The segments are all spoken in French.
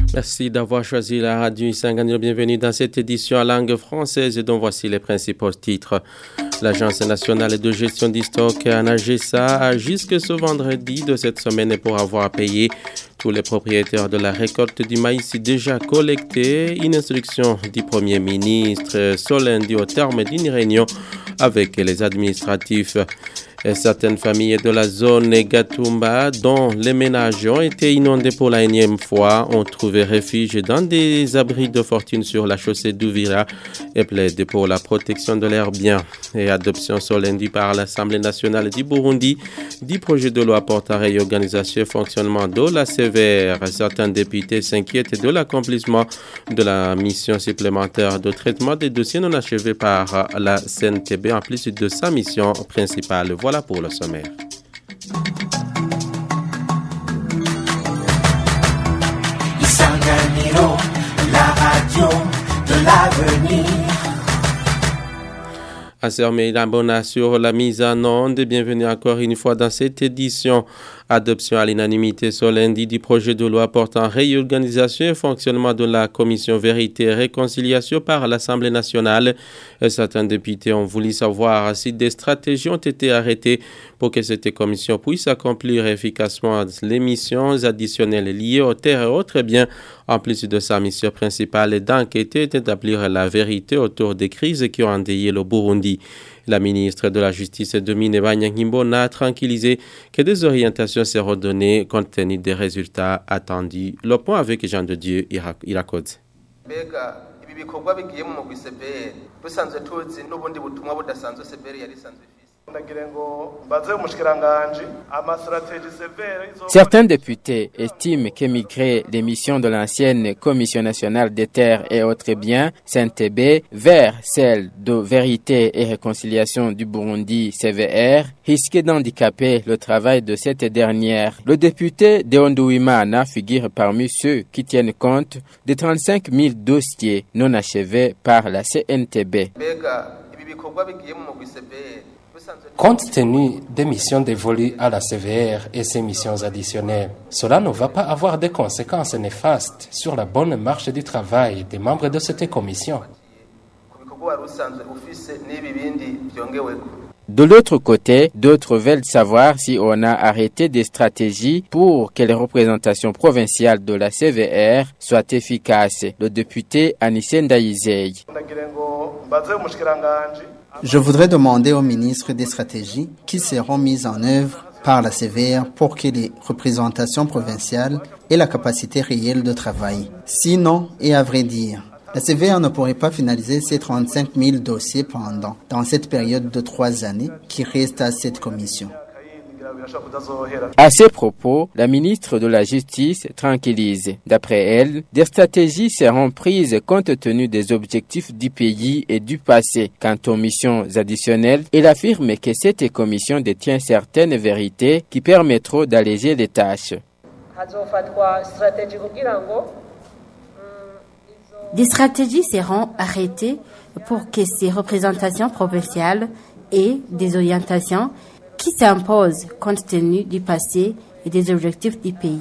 Merci d'avoir choisi la radio Isangani. Bienvenue dans cette édition en langue française dont voici les principaux titres. L'Agence nationale de gestion du stock ANAGESA a jusque ce vendredi de cette semaine pour avoir payé tous les propriétaires de la récolte du maïs déjà collecté. Une instruction du Premier ministre ce lundi au terme d'une réunion avec les administratifs. Certaines familles de la zone Gatumba, dont les ménages ont été inondés pour la énième fois, ont trouvé refuge dans des abris de fortune sur la chaussée d'Uvira et plaident pour la protection de leurs biens. Et adoption ce lundi par l'Assemblée nationale du Burundi du projet de loi portant réorganisation et fonctionnement de la CVR. Certains députés s'inquiètent de l'accomplissement de la mission supplémentaire de traitement des dossiers non achevés par la CNTB en plus de sa mission principale. Voilà pour le sommaire. Isanganiro, la radio de l'avenir. Assermé Labona sur la mise en onde. Bienvenue encore une fois dans cette édition. Adoption à l'unanimité ce lundi du projet de loi portant réorganisation et fonctionnement de la commission vérité et réconciliation par l'Assemblée nationale. Certains députés ont voulu savoir si des stratégies ont été arrêtées pour que cette commission puisse accomplir efficacement les missions additionnelles liées aux terres et autres biens, en plus de sa mission principale d'enquêter et d'établir la vérité autour des crises qui ont endeuillé le Burundi. La ministre de la Justice, Domine Banyankimbona, a tranquillisé que des orientations seront données compte tenu des résultats attendus. Le point avec Jean de Dieu Irakoze. Certains députés estiment qu'émigrer les missions de l'ancienne Commission nationale des terres et autres biens, CNTB, vers celle de vérité et réconciliation du Burundi, CVR, risquait d'handicaper le travail de cette dernière. Le député Deondouimana figure parmi ceux qui tiennent compte des 35 000 dossiers non achevés par la CNTB. Compte tenu des missions dévolues à la CVR et ses missions additionnelles, cela ne va pas avoir de conséquences néfastes sur la bonne marche du travail des membres de cette commission. De l'autre côté, d'autres veulent savoir si on a arrêté des stratégies pour que les représentations provinciales de la CVR soient efficaces. Le député Anissé Ndaïzey. Je voudrais demander au ministre des stratégies qui seront mises en œuvre par la CVR pour que les représentations provinciales aient la capacité réelle de travail. Sinon, et à vrai dire, la CVR ne pourrait pas finaliser ces 35 000 dossiers dans cette période de 3 années qui reste à cette commission. À ces propos, la ministre de la Justice tranquillise. D'après elle, des stratégies seront prises compte tenu des objectifs du pays et du passé. Quant aux missions additionnelles, elle affirme que cette commission détient certaines vérités qui permettront d'alléger les tâches. Des stratégies seront arrêtées pour que ces représentations provinciales aient des orientations qui s'imposent compte tenu du passé et des objectifs du pays.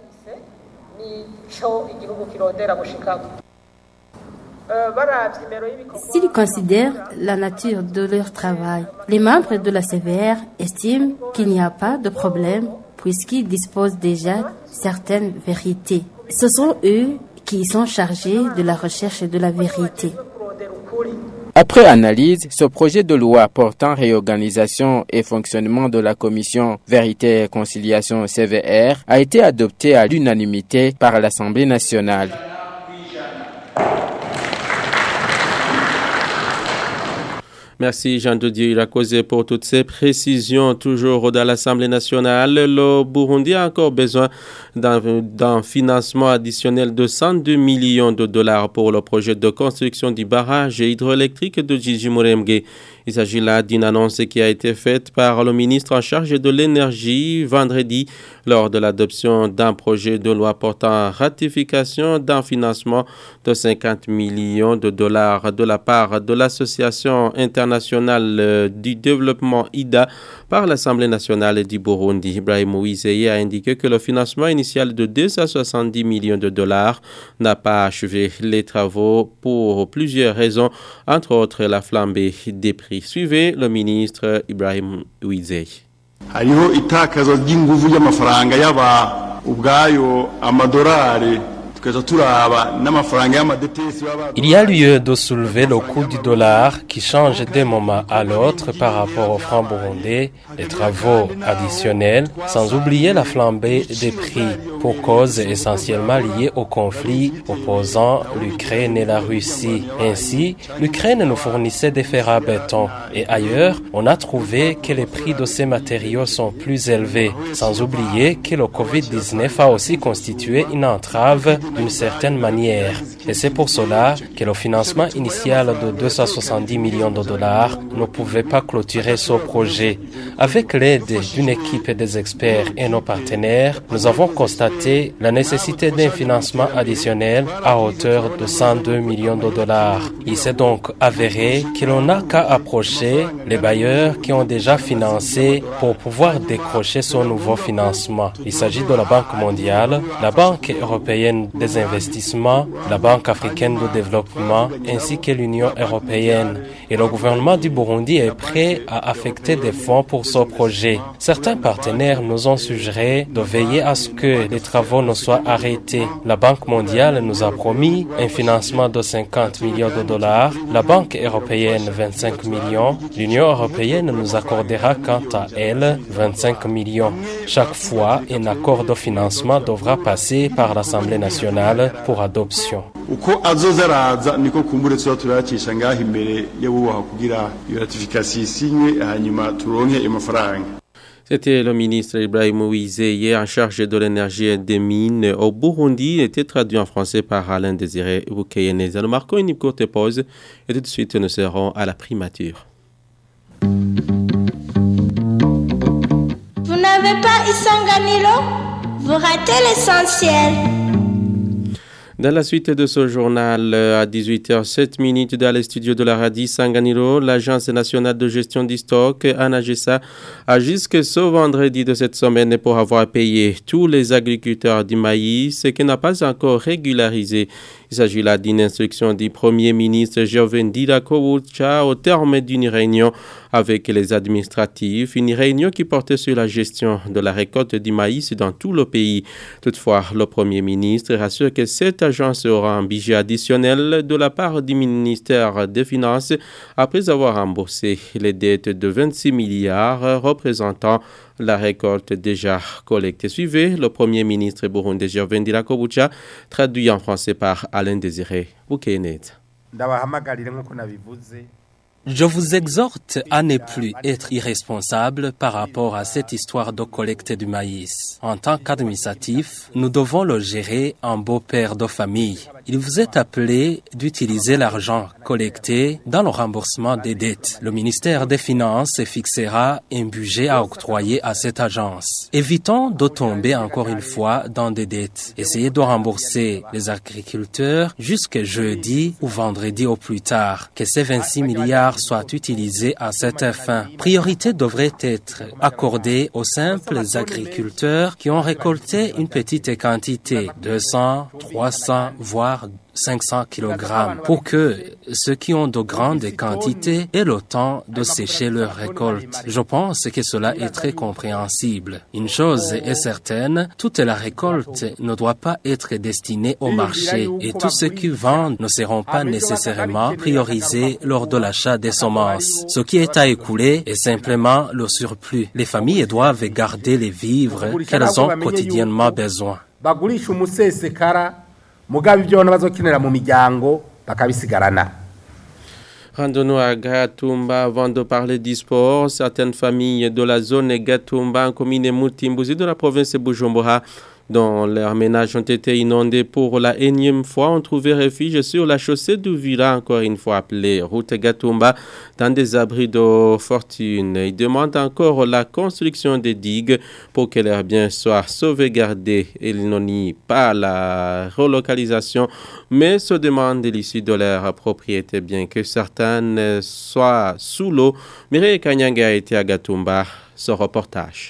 S'ils considèrent la nature de leur travail, les membres de la CVR estiment qu'il n'y a pas de problème puisqu'ils disposent déjà certaines vérités. Ce sont eux qui sont chargés de la recherche de la vérité. Après analyse, ce projet de loi portant réorganisation et fonctionnement de la commission Vérité et Réconciliation CVR a été adopté à l'unanimité par l'Assemblée nationale. Merci Jean de Dieu Irakoze pour toutes ces précisions. Toujours dans l'Assemblée nationale, le Burundi a encore besoin d'un financement additionnel de 102 millions de dollars pour le projet de construction du barrage hydroélectrique de Jijimuremge. Il s'agit là d'une annonce qui a été faite par le ministre en charge de l'énergie vendredi lors de l'adoption d'un projet de loi portant ratification d'un financement de 50 millions de dollars de la part de l'Association internationale du développement IDA par l'Assemblée nationale du Burundi. Ibrahim Uwizeye a indiqué que le financement initial de 270 millions de dollars n'a pas achevé les travaux pour plusieurs raisons, entre autres la flambée des prix. Suivez le ministre Ibrahim Uwizeye. Hariho itakazo ry'inguvu y'amafaranga yaba ubwayo amadolari. Il y a lieu de soulever le coût du dollar qui change d'un moment à l'autre par rapport au franc burundais, les travaux additionnels, sans oublier la flambée des prix pour cause essentiellement liée au conflit opposant l'Ukraine et la Russie. Ainsi, l'Ukraine nous fournissait des fers à béton et ailleurs, on a trouvé que les prix de ces matériaux sont plus élevés, sans oublier que le Covid-19 a aussi constitué une entrave d'une certaine manière. Et c'est pour cela que le financement initial de 270 millions de dollars ne pouvait pas clôturer ce projet. Avec l'aide d'une équipe des experts et nos partenaires, nous avons constaté la nécessité d'un financement additionnel à hauteur de 102 millions de dollars. Il s'est donc avéré que l'on n'a qu'à approcher les bailleurs qui ont déjà financé pour pouvoir décrocher ce nouveau financement. Il s'agit de la Banque mondiale, la Banque européenne des investissements, la Banque africaine de développement ainsi que l'Union européenne. Et le gouvernement du Burundi est prêt à affecter des fonds pour ce projet. Certains partenaires nous ont suggéré de veiller à ce que les travaux ne soient arrêtés. La Banque mondiale nous a promis un financement de 50 millions de dollars, la Banque européenne 25 millions, l'Union européenne nous accordera quant à elle 25 millions. Chaque fois, un accord de financement devra passer par l'Assemblée nationale pour adoption. Uko azoza araza niko kumbure tuba turacisha ngaho imbere y'abubaha kugira iyo ratification isinywe hanyuma turonke amafaranga. C'était le ministre Ibrahim Uwizeye en charge de l'énergie et des mines au Burundi, était traduit en français par Alain Désiré Bukeyeneza. Nous marquons une courte pause et tout de suite nous serons à la primature. Vous n'avez pas Isanganilo? Vous ratez l'essentiel. Dans la suite de ce journal, à 18h07 dans les studios de la radio Sanganiro, l'Agence nationale de gestion du stock, ANAGESA, a jusque ce vendredi de cette semaine pour avoir payé tous les agriculteurs du maïs, ce qui n'a pas encore régularisé. Il s'agit là d'une instruction du Premier ministre Joven Dirakobucha au terme d'une réunion avec les administratifs, une réunion qui portait sur la gestion de la récolte du maïs dans tout le pays. Toutefois, le Premier ministre rassure que cette agence aura un budget additionnel de la part du ministère des Finances après avoir remboursé les dettes de 26 milliards représentant la récolte déjà collectée. Suivez le Premier ministre burundais Joven Dirakobucha, traduit en français par Alain Désiré Bukeyeneza. Je vous exhorte à ne plus être irresponsable par rapport à cette histoire de collecte du maïs. En tant qu'administratif, nous devons le gérer en beau-père de famille. Il vous est appelé d'utiliser l'argent collecté dans le remboursement des dettes. Le ministère des Finances fixera un budget à octroyer à cette agence. Évitons de tomber encore une fois dans des dettes. Essayez de rembourser les agriculteurs jusqu'à jeudi ou vendredi au plus tard. Que ces 26 milliards soient utilisés à cette fin. Priorité devrait être accordée aux simples agriculteurs qui ont récolté une petite quantité, 200, 300, voire 500 kg, pour que ceux qui ont de grandes quantités aient le temps de sécher leur récolte. Je pense que cela est très compréhensible. Une chose est certaine, toute la récolte ne doit pas être destinée au marché et tous ceux qui vendent ne seront pas nécessairement priorisés lors de l'achat des semences. Ce qui est à écouler est simplement le surplus. Les familles doivent garder les vivres qu'elles ont quotidiennement besoin. Rendons-nous à Gatumba avant de parler du sport. Certaines familles de la zone Gatumba, en commune Mutimbuzi de la province de Bujumbura, dont leurs ménages ont été inondés pour la énième fois ont trouvé refuge sur la chaussée d'Uvira, encore une fois appelée route Gatumba, dans des abris de fortune. Ils demandent encore la construction des digues pour que leurs biens soient sauvegardés. Ils n'ont ni pas la relocalisation, mais se demandent l'issue de leur propriété, bien que certaines soient sous l'eau. Mireille Kanyanga a été à Gatumba. Ce reportage.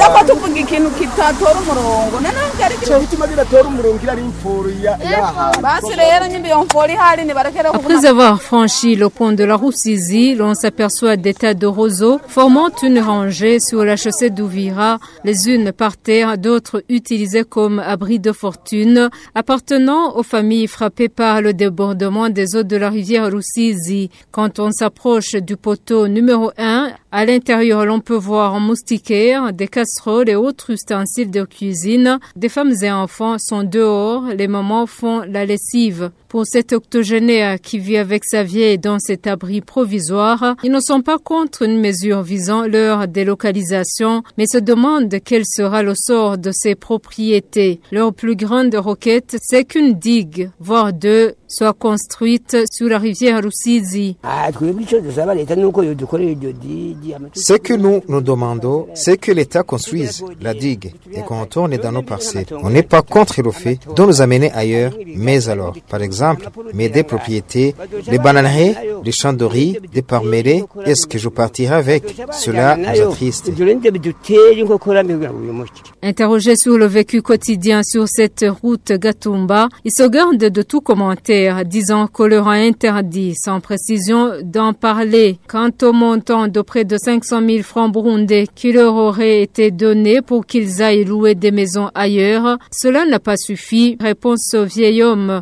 Après avoir franchi le pont de la Rusizi, l'on s'aperçoit des tas de roseaux formant une rangée sur la chaussée d'Uvira, les unes par terre, d'autres utilisées comme abris de fortune, appartenant aux familles frappées par le débordement des eaux de la rivière Rusizi. Quand on s'approche du poteau numéro 1, à l'intérieur, l'on peut voir un moustiquaire, des casseroles et autres ustensiles de cuisine. Des femmes et enfants sont dehors, les mamans font la lessive. Pour cet octogénaire qui vit avec sa vieille dans cet abri provisoire, ils ne sont pas contre une mesure visant leur délocalisation, mais se demandent quel sera le sort de ces propriétés. Leur plus grande requête, c'est qu'une digue, voire deux, soit construite sur la rivière Rusizi. Ce que nous demandons, c'est que l'État construise la digue et qu'on retourne dans nos parcelles. On n'est pas contre le fait de nous amener ailleurs, mais alors, par exemple, mais des propriétés, les bananeries, les champs de riz, des parmélés, est-ce que je partirai avec? Cela nous attriste. Interrogé sur le vécu quotidien sur cette route Gatumba, il se garde de tout commentaire, disant qu'on leur a interdit, sans précision, d'en parler. Quant au montant de près de 500 000 francs burundais qui leur auraient été donnés pour qu'ils aillent louer des maisons ailleurs, cela n'a pas suffi, réponse au vieil homme.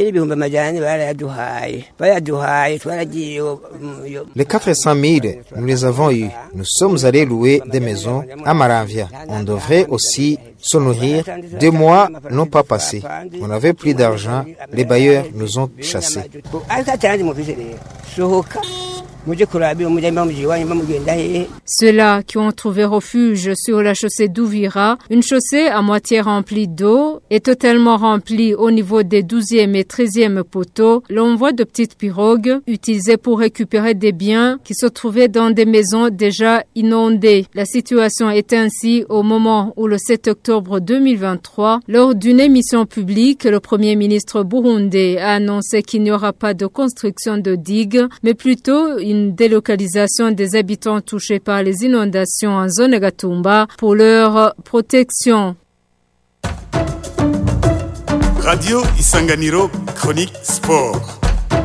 Les 400 000, nous les avons eus. Nous sommes allés louer des maisons à Maravia. On devrait aussi se nourrir. 2 mois n'ont pas passé. On n'avait plus d'argent. Les bailleurs nous ont chassés. Ceux-là qui ont trouvé refuge sur la chaussée d'Uvira, une chaussée à moitié remplie d'eau et totalement remplie au niveau des 12e et 13e poteaux, l'on voit de petites pirogues utilisées pour récupérer des biens qui se trouvaient dans des maisons déjà inondées. La situation est ainsi au moment où le 7 octobre 2023, lors d'une émission publique, le Premier ministre burundais a annoncé qu'il n'y aura pas de construction de digues, mais plutôt une délocalisation des habitants touchés par les inondations en zone Gatumba pour leur protection. Radio Isanganiro, chronique sport.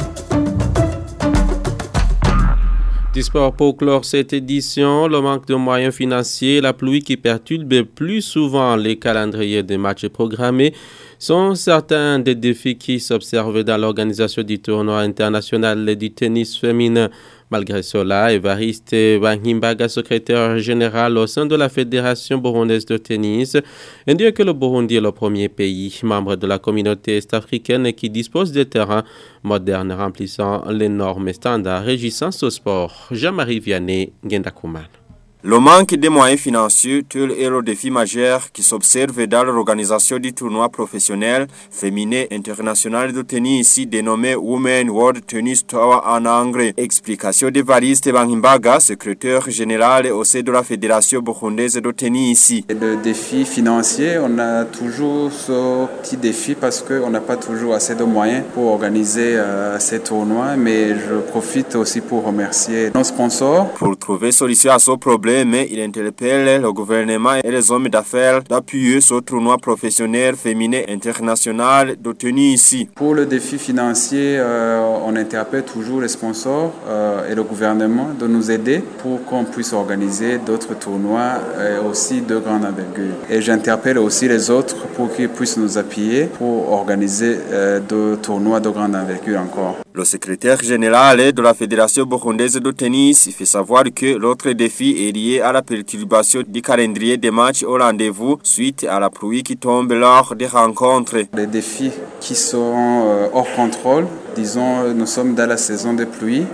Du sport pour clore cette édition, le manque de moyens financiers, la pluie qui perturbe plus souvent les calendriers des matchs programmés sont certains des défis qui s'observent dans l'organisation du tournoi international du tennis féminin. Malgré cela, Évariste Banhimbaga, secrétaire général au sein de la Fédération burundaise de tennis, indique que le Burundi est le premier pays membre de la communauté est-africaine qui dispose de terrains modernes remplissant les normes standards régissant ce sport. Jean-Marie Vianney, Gendakuman. Le manque de moyens financiers est le défi majeur qui s'observe dans l'organisation du tournoi professionnel féminin international de tennis ici dénommé Women World Tennis Tour en anglais. Explication d'Evariste Banhimbaga, secrétaire général au sein de la Fédération burundaise de tennis ici. Le défi financier, on a toujours ce petit défi parce qu'on n'a pas toujours assez de moyens pour organiser ces tournois, mais je profite aussi pour remercier nos sponsors. Pour trouver solution à ce problème, mais il interpelle le gouvernement et les hommes d'affaires d'appuyer ce tournoi professionnel féminin international de tennis ici. Pour le défi financier, on interpelle toujours les sponsors et le gouvernement de nous aider pour qu'on puisse organiser d'autres tournois et aussi de grande envergure. Et j'interpelle aussi les autres pour qu'ils puissent nous appuyer pour organiser deux tournois de grande envergure encore. Le secrétaire général de la Fédération burundaise de tennis fait savoir que l'autre défi est lié à la perturbation du calendrier des matchs au rendez-vous suite à la pluie qui tombe lors des rencontres. Les défis qui sont hors contrôle, disons, nous sommes dans la saison de pluie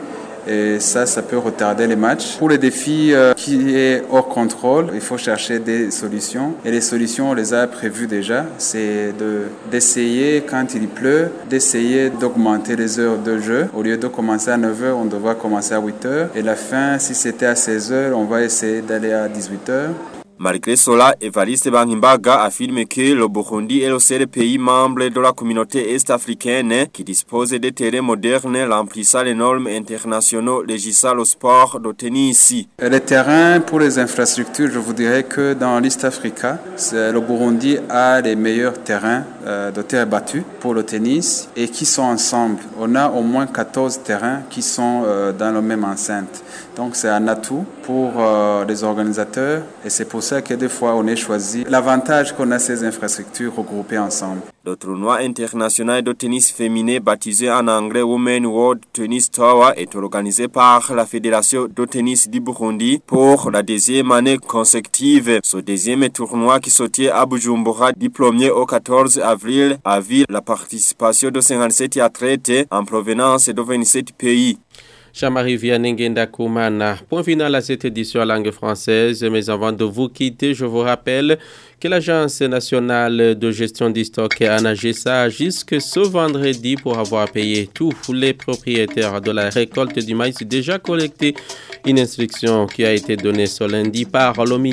et ça peut retarder les matchs. Pour les défis qui est hors contrôle, il faut chercher des solutions et les solutions on les a prévues déjà, c'est d'essayer quand il pleut, d'essayer d'augmenter les heures de jeu. Au lieu de commencer à 9h, on devra commencer à 8h et la fin, si c'était à 16h, on va essayer d'aller à 18h. Malgré cela, Evariste Bangimbaga affirme que le Burundi est le seul pays membre de la communauté est-africaine qui dispose de terrains modernes remplissant les normes internationales régissant le sport de tennis. Les terrains pour les infrastructures, je vous dirais que dans l'East Africa, le Burundi a les meilleurs terrains de terre battue pour le tennis et qui sont ensemble. On a au moins 14 terrains qui sont dans la même enceinte. Donc c'est un atout pour les organisateurs et c'est pour ça que des fois on est choisi. L'avantage qu'on a ces infrastructures regroupées ensemble. Le tournoi international de tennis féminin baptisé en anglais Women World Tennis Tour est organisé par la Fédération de tennis du Burundi pour la deuxième année consécutive. Ce deuxième tournoi qui se tient à Bujumbura du 1er au 14 avril a vu la participation de 57 athlètes en provenance de 27 pays. Jean-Marie Vianney Koumana. Point final à cette édition en langue française. Mais avant de vous quitter, je vous rappelle que l'Agence nationale de gestion du stock ANAGESA jusque ce vendredi pour avoir payé tous les propriétaires de la récolte du maïs déjà collecté. Une instruction qui a été donnée ce lundi par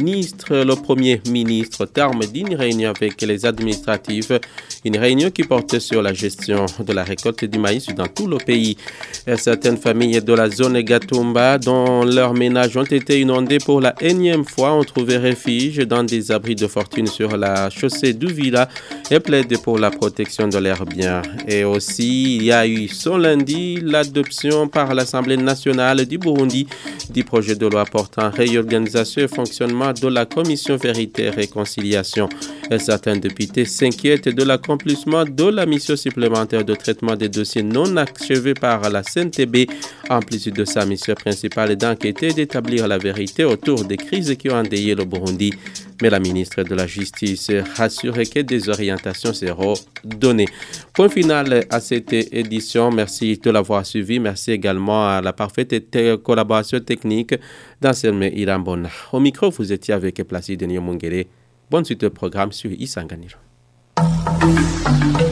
le Premier ministre, au terme d'une réunion avec les administratifs. Une réunion qui portait sur la gestion de la récolte du maïs dans tout le pays. Certaines familles de la zone Gatumba, dont leurs ménages ont été inondés pour la énième fois, ont trouvé refuge dans des abris de fortune sur la chaussée d'Uvira et plaident pour la protection de leurs biens. Et aussi, il y a eu ce lundi l'adoption par l'Assemblée nationale du Burundi du projet de loi portant réorganisation et fonctionnement de la Commission Vérité et Réconciliation. Et certains députés s'inquiètent de l'accomplissement de la mission supplémentaire de traitement des dossiers non achevés par la CNTB, en plus de sa mission principale d'enquêter et d'établir la vérité autour des crises qui ont endeuillé le Burundi. Mais la ministre de la Justice rassure que des orientations seront données. Point final à cette édition. Merci de l'avoir suivi. Merci également à la parfaite collaboration technique d'Anselme Irambona. Au micro, vous étiez avec Placide Nyomungere. Bonne suite de programme sur Isanganiro.